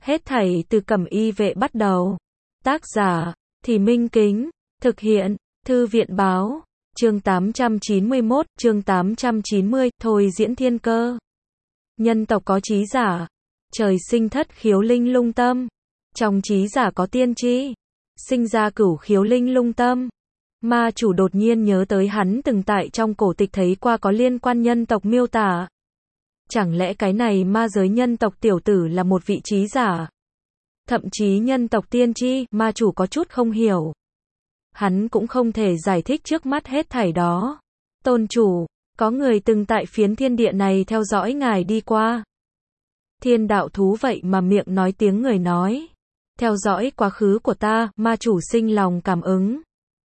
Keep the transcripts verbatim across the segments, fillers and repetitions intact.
Hết thảy từ Cẩm Y Vệ bắt đầu. Tác giả, Thì Minh Kính. Thực hiện, Thư viện Báo. Chương tám trăm chín mươi mốt, chương tám trăm chín mươi, thôi diễn thiên cơ. Nhân tộc có trí giả. Trời sinh thất khiếu linh lung tâm. Trong trí giả có tiên tri. Sinh ra cửu khiếu linh lung tâm. Ma chủ đột nhiên nhớ tới hắn từng tại trong cổ tịch thấy qua có liên quan nhân tộc miêu tả. Chẳng lẽ cái này ma giới nhân tộc tiểu tử là một vị trí giả? Thậm chí nhân tộc tiên tri, ma chủ có chút không hiểu. Hắn cũng không thể giải thích trước mắt hết thảy đó. Tôn chủ, có người từng tại phiến thiên địa này theo dõi ngài đi qua. Thiên đạo thú vậy mà miệng nói tiếng người nói. Theo dõi quá khứ của ta, ma chủ sinh lòng cảm ứng.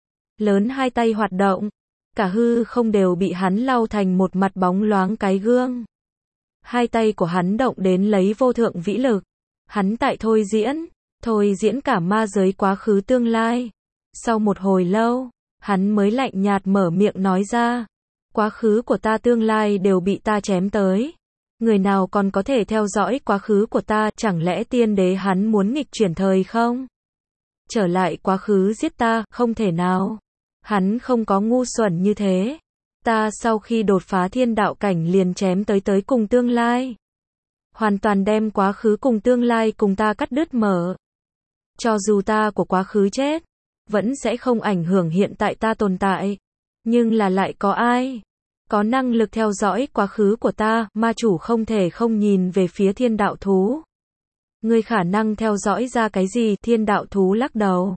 Lớn hai tay hoạt động. Cả hư không đều bị hắn lau thành một mặt bóng loáng cái gương. Hai tay của hắn động đến lấy vô thượng vĩ lực. Hắn tại thôi diễn, thôi diễn cả ma giới quá khứ tương lai. Sau một hồi lâu, hắn mới lạnh nhạt mở miệng nói ra. Quá khứ của ta tương lai đều bị ta chém tới. Người nào còn có thể theo dõi quá khứ của ta, chẳng lẽ tiên đế hắn muốn nghịch chuyển thời không? Trở lại quá khứ giết ta, không thể nào. Hắn không có ngu xuẩn như thế. Ta sau khi đột phá thiên đạo cảnh liền chém tới tới cùng tương lai. Hoàn toàn đem quá khứ cùng tương lai cùng ta cắt đứt mở. Cho dù ta của quá khứ chết, vẫn sẽ không ảnh hưởng hiện tại ta tồn tại. Nhưng là lại có ai có năng lực theo dõi quá khứ của ta, ma chủ không thể không nhìn về phía thiên đạo thú. Ngươi khả năng theo dõi ra cái gì? Thiên đạo thú lắc đầu.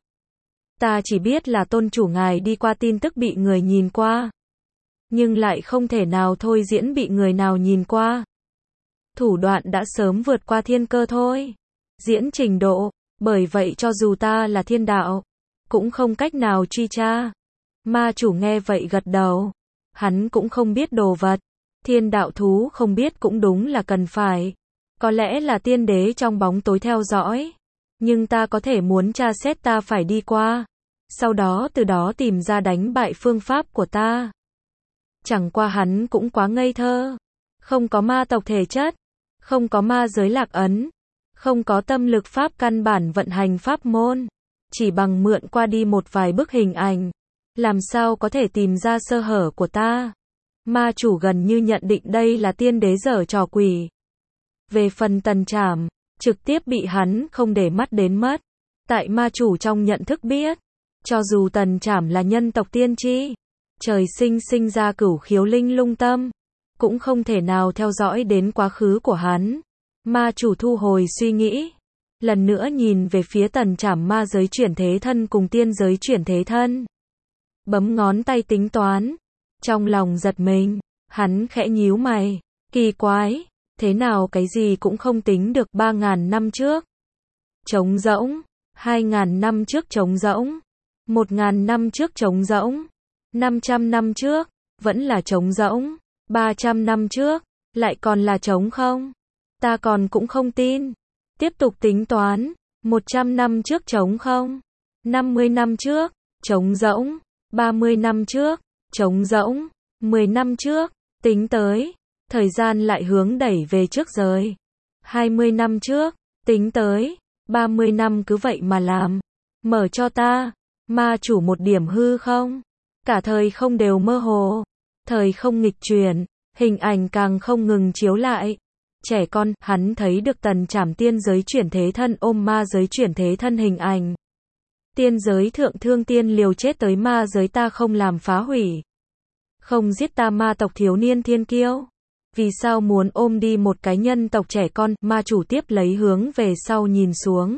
Ta chỉ biết là tôn chủ ngài đi qua tin tức bị người nhìn qua. Nhưng lại không thể nào thôi diễn bị người nào nhìn qua. Thủ đoạn đã sớm vượt qua thiên cơ thôi. Diễn trình độ, bởi vậy cho dù ta là thiên đạo, cũng không cách nào truy tra. Ma chủ nghe vậy gật đầu. Hắn cũng không biết đồ vật. Thiên đạo thú không biết cũng đúng là cần phải. Có lẽ là tiên đế trong bóng tối theo dõi. Nhưng ta có thể muốn tra xét ta phải đi qua. Sau đó từ đó tìm ra đánh bại phương pháp của ta. Chẳng qua hắn cũng quá ngây thơ. Không có ma tộc thể chất. Không có ma giới lạc ấn. Không có tâm lực pháp căn bản vận hành pháp môn. Chỉ bằng mượn qua đi một vài bức hình ảnh. Làm sao có thể tìm ra sơ hở của ta? Ma chủ gần như nhận định đây là tiên đế giở trò quỷ. Về phần Tần Trảm, trực tiếp bị hắn không để mắt đến mất. Tại ma chủ trong nhận thức biết, cho dù Tần Trảm là nhân tộc tiên tri, trời sinh sinh ra cửu khiếu linh lung tâm, cũng không thể nào theo dõi đến quá khứ của hắn. Ma chủ thu hồi suy nghĩ, lần nữa nhìn về phía Tần Trảm ma giới chuyển thế thân cùng tiên giới chuyển thế thân. Bấm ngón tay tính toán, trong lòng giật mình, hắn khẽ nhíu mày, kỳ quái, thế nào cái gì cũng không tính được. Ba ngàn năm trước, trống rỗng, hai ngàn năm trước trống rỗng, một ngàn năm trước trống rỗng, năm trăm năm trước, vẫn là trống rỗng, ba trăm năm trước, lại còn là trống không? Ta còn cũng không tin. Tiếp tục tính toán, một trăm năm trước trống không, năm mươi năm trước, trống rỗng, ba mươi năm trước, trống rỗng, mười năm trước, tính tới, thời gian lại hướng đẩy về trước rồi. hai mươi năm trước, tính tới, ba mươi năm cứ vậy mà làm. Mở cho ta, ma chủ một điểm hư không? Cả thời không đều mơ hồ, thời không nghịch chuyển, hình ảnh càng không ngừng chiếu lại. Trẻ con, hắn thấy được Tần Trảm tiên giới chuyển thế thân ôm ma giới chuyển thế thân hình ảnh. Tiên giới thượng thương tiên liều chết tới ma giới ta không làm phá hủy. Không giết ta ma tộc thiếu niên thiên kiêu. Vì sao muốn ôm đi một cái nhân tộc trẻ con? Ma chủ tiếp lấy hướng về sau nhìn xuống.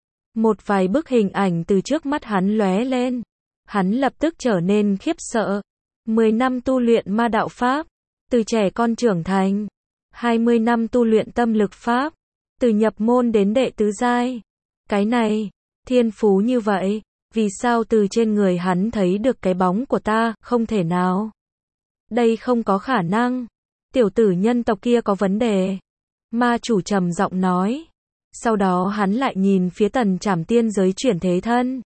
Một vài bức hình ảnh từ trước mắt hắn lóe lên. Hắn lập tức trở nên khiếp sợ. Mười năm tu luyện ma đạo pháp. Từ trẻ con trưởng thành. Hai mươi năm tu luyện tâm lực pháp. Từ nhập môn đến đệ tứ giai. Cái này, thiên phú như vậy, vì sao từ trên người hắn thấy được cái bóng của ta? Không thể nào. Đây không có khả năng. Tiểu tử nhân tộc kia có vấn đề. Ma chủ trầm giọng nói. Sau đó hắn lại nhìn phía Tần Trảm tiên giới chuyển thế thân.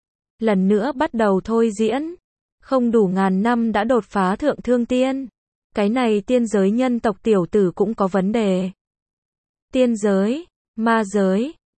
Lần nữa bắt đầu thôi diễn. Không đủ ngàn năm đã đột phá thượng thương tiên. Cái này tiên giới nhân tộc tiểu tử cũng có vấn đề. Tiên giới, ma giới,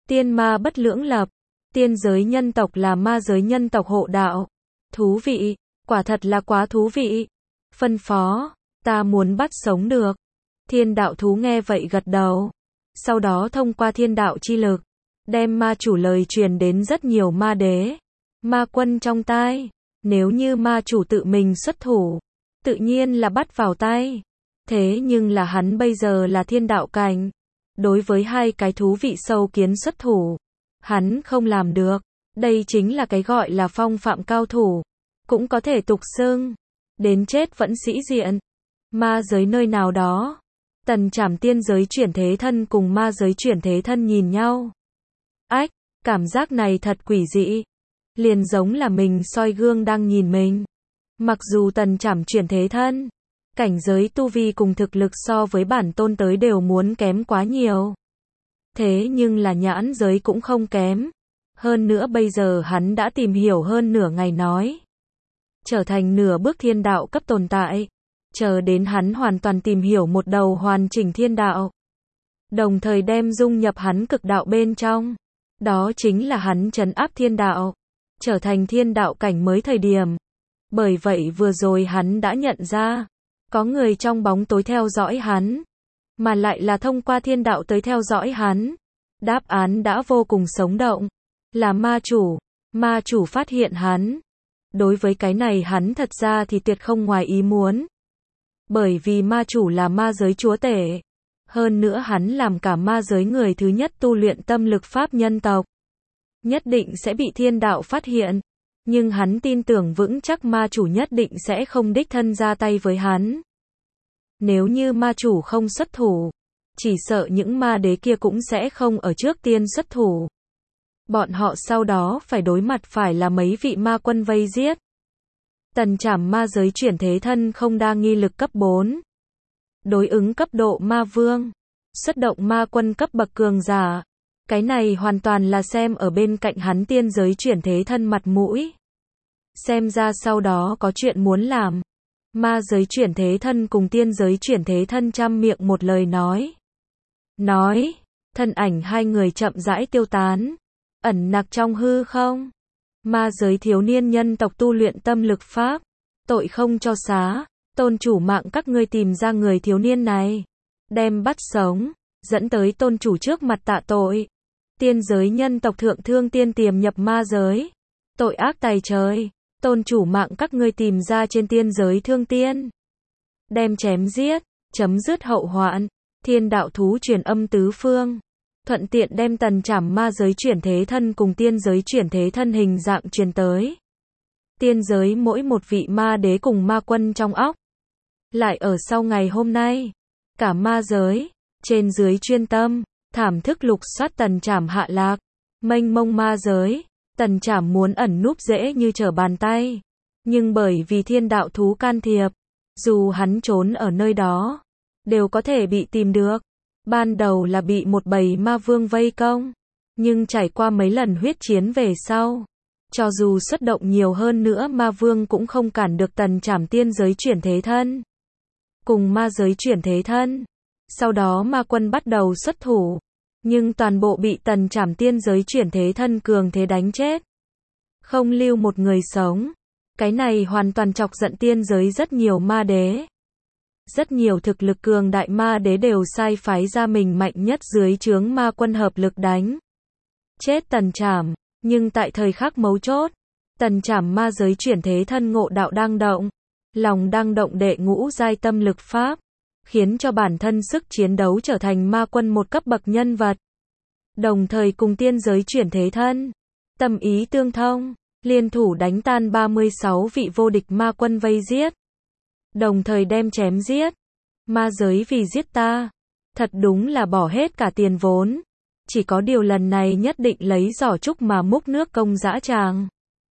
Tiên ma bất lưỡng lập. Tiên giới nhân tộc là ma giới nhân tộc hộ đạo. Thú vị, quả thật là quá thú vị. Phân phó, ta muốn bắt sống được. Thiên đạo thú nghe vậy gật đầu. Sau đó thông qua thiên đạo chi lực, đem ma chủ lời truyền đến rất nhiều ma đế, ma quân trong tai. Nếu như ma chủ tự mình xuất thủ, tự nhiên là bắt vào tay. Thế nhưng là hắn bây giờ là thiên đạo cảnh. Đối với hai cái thú vị sâu kiến xuất thủ, hắn không làm được. Đây chính là cái gọi là phong phạm cao thủ. Cũng có thể tục xưng, đến chết vẫn sĩ diện. Ma giới nơi nào đó, Tần Trảm tiên giới chuyển thế thân cùng ma giới chuyển thế thân nhìn nhau. Ách, cảm giác này thật quỷ dị. Liền giống là mình soi gương đang nhìn mình. Mặc dù Tần Trảm chuyển thế thân, cảnh giới tu vi cùng thực lực so với bản tôn tới đều muốn kém quá nhiều. Thế nhưng là nhãn giới cũng không kém. Hơn nữa bây giờ hắn đã tìm hiểu hơn nửa ngày nói. Trở thành nửa bước thiên đạo cấp tồn tại. Chờ đến hắn hoàn toàn tìm hiểu một đầu hoàn chỉnh thiên đạo. Đồng thời đem dung nhập hắn cực đạo bên trong. Đó chính là hắn trấn áp thiên đạo. Trở thành thiên đạo cảnh mới thời điểm. Bởi vậy vừa rồi hắn đã nhận ra. Có người trong bóng tối theo dõi hắn. Mà lại là thông qua thiên đạo tới theo dõi hắn. Đáp án đã vô cùng sống động. Là ma chủ. Ma chủ phát hiện hắn. Đối với cái này hắn thật ra thì tuyệt không ngoài ý muốn. Bởi vì ma chủ là ma giới chúa tể. Hơn nữa hắn làm cả ma giới người thứ nhất tu luyện tâm lực pháp nhân tộc. Nhất định sẽ bị thiên đạo phát hiện. Nhưng hắn tin tưởng vững chắc ma chủ nhất định sẽ không đích thân ra tay với hắn. Nếu như ma chủ không xuất thủ, chỉ sợ những ma đế kia cũng sẽ không ở trước tiên xuất thủ. Bọn họ sau đó phải đối mặt phải là mấy vị ma quân vây giết. Tần Trảm ma giới chuyển thế thân không đa nghi lực cấp bốn. Đối ứng cấp độ ma vương. Xuất động ma quân cấp bậc cường giả. Cái này hoàn toàn là xem ở bên cạnh hắn tiên giới chuyển thế thân mặt mũi. Xem ra sau đó có chuyện muốn làm. Ma giới chuyển thế thân cùng tiên giới chuyển thế thân trăm miệng một lời nói. Nói, thân ảnh hai người chậm rãi tiêu tán. Ẩn nặc trong hư không. Ma giới thiếu niên nhân tộc tu luyện tâm lực pháp. Tội không cho xá. Tôn chủ mạng các ngươi tìm ra người thiếu niên này. Đem bắt sống. Dẫn tới tôn chủ trước mặt tạ tội. Tiên giới nhân tộc thượng thương tiên tiềm nhập ma giới. Tội ác tày trời. Tôn chủ mạng các ngươi tìm ra trên tiên giới thương tiên. Đem chém giết. Chấm dứt hậu hoạn. Thiên đạo thú truyền âm tứ phương. Thuận tiện đem Tần Trảm ma giới chuyển thế thân cùng tiên giới chuyển thế thân hình dạng truyền tới. Tiên giới mỗi một vị ma đế cùng ma quân trong óc. Lại ở sau ngày hôm nay. Cả ma giới. Trên dưới chuyên tâm. Thảm thức lục soát Tần Trảm hạ lạc. Mênh mông ma giới. Tần Trảm muốn ẩn núp dễ như trở bàn tay. Nhưng bởi vì thiên đạo thú can thiệp. Dù hắn trốn ở nơi đó. Đều có thể bị tìm được. Ban đầu là bị một bầy ma vương vây công. Nhưng trải qua mấy lần huyết chiến về sau. Cho dù xuất động nhiều hơn nữa ma vương cũng không cản được Tần Trảm tiên giới chuyển thế thân. Cùng ma giới chuyển thế thân. Sau đó ma quân bắt đầu xuất thủ. Nhưng toàn bộ bị Tần Trảm tiên giới chuyển thế thân cường thế đánh chết. Không lưu một người sống. Cái này hoàn toàn chọc giận tiên giới rất nhiều ma đế. Rất nhiều thực lực cường đại ma đế đều sai phái ra mình mạnh nhất dưới trướng ma quân hợp lực đánh. Chết Tần Trảm. Nhưng tại thời khắc mấu chốt. Tần Trảm ma giới chuyển thế thân ngộ đạo đang động. Lòng đang động đệ ngũ giai tâm lực pháp. Khiến cho bản thân sức chiến đấu trở thành ma quân một cấp bậc nhân vật. Đồng thời cùng tiên giới chuyển thế thân. Tâm ý tương thông. Liên thủ đánh tan ba mươi sáu vị vô địch ma quân vây giết. Đồng thời đem chém giết. Ma giới vì giết ta. Thật đúng là bỏ hết cả tiền vốn. Chỉ có điều lần này nhất định lấy giỏ trúc mà múc nước công dã tràng.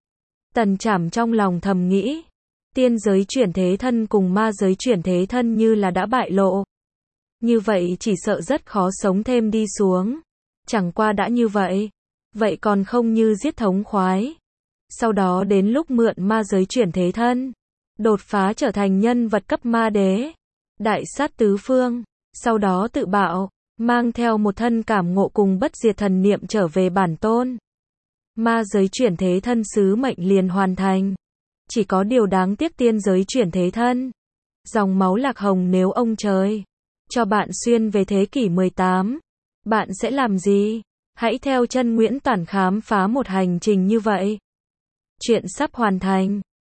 Tần Trảm trong lòng thầm nghĩ. Tiên giới chuyển thế thân cùng ma giới chuyển thế thân như là đã bại lộ. Như vậy chỉ sợ rất khó sống thêm đi xuống. Chẳng qua đã như vậy. Vậy còn không như giết thống khoái. Sau đó đến lúc mượn ma giới chuyển thế thân. Đột phá trở thành nhân vật cấp ma đế. Đại sát tứ phương. Sau đó tự bạo. mang theo một thân cảm ngộ cùng bất diệt thần niệm trở về bản tôn. Ma giới chuyển thế thân sứ mệnh liền hoàn thành. Chỉ có điều đáng tiếc tiên giới chuyển thế thân. Dòng máu lạc hồng nếu ông trời cho bạn xuyên về thế kỷ mười tám, bạn sẽ làm gì? Hãy theo chân Nguyễn Toản khám phá một hành trình như vậy. Chuyện sắp hoàn thành.